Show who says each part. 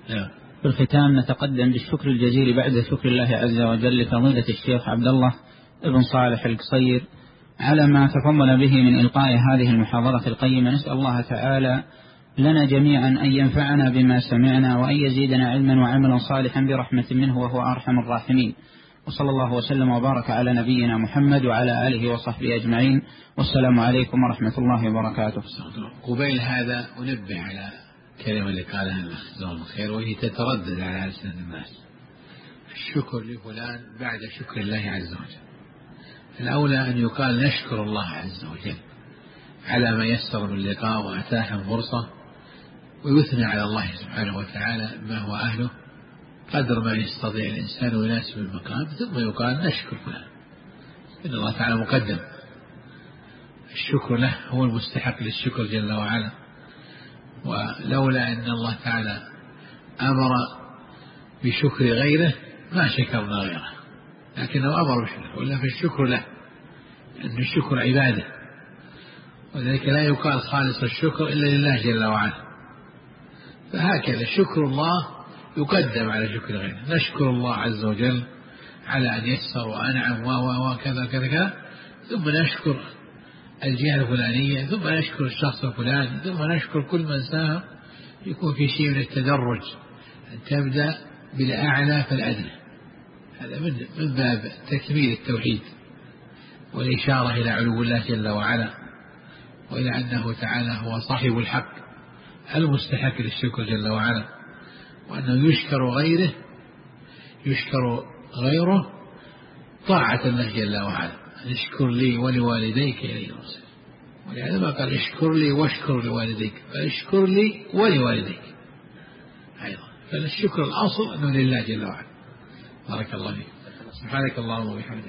Speaker 1: في الختام نتقدم بالشكر الجزيل بعد شكر الله عز وجل لفضيلة الشيخ عبد الله بن صالح القصير على ما تفضل به من إلقاء هذه المحاضرة القيمة. نسأل الله تعالى لنا جميعا أن ينفعنا بما سمعنا وأن يزيدنا علما وعملا صالحا برحمة منه وهو أرحم الراحمين. وصلى الله وسلم وبارك على نبينا محمد وعلى آله وصحبه أجمعين، والسلام عليكم ورحمة الله وبركاته.
Speaker 2: قبيل هذا أنبه على كلمة اللي قالها الأخ جزاه الله خير، وهي تتردد على ألسنة الناس: الشكر لفلان بعد شكر الله عز وجل. الأولى أن يقال نشكر الله عز وجل على ما يسر من اللقاء وأتاح فرصة، ويثنى على الله سبحانه وتعالى ما هو أهله قدر ما يستطيع الإنسان ويناسب المقام، ثم يقال نشكر فلان، إن الله تعالى مقدم. الشكر له، هو المستحق للشكر جل وعلا، ولولا أن الله تعالى أمر بشكر غيره ما شكرنا غيره، لكنه أمر بشكر، ولا فالشكر له، أن الشكر عبادة، وذلك لا يقال خالص الشكر إلا لله جل وعلا. فهكذا شكر الله يقدم على شكر غيره. نشكر الله عز وجل على أن يسر وأنعم وكذا كذا كذا، ثم نشكر الجهة الفلانية، ثم نشكر الشخص الفلاني، ثم نشكر كل من ساهم. يكون في شيء من التدرج، أن تبدأ بالأعلى فالأدنى. هذا من باب تكميل التوحيد والإشارة إلى علو الله جل وعلا، وإلى أنه تعالى هو صاحب الحق المستحق للشكر جل وعلا، وأنه يشكر غيره طاعة الله جل وعلا. اشكر لي ولوالديك إلي المصير، ولهذا ما قال اشكر لي واشكر لوالديك، فاشكر لي ولوالديك أيضا. فالشكر الأصل أنه لله جل وعلا. بارك الله فيك. سبحانك اللهم وبحمدك.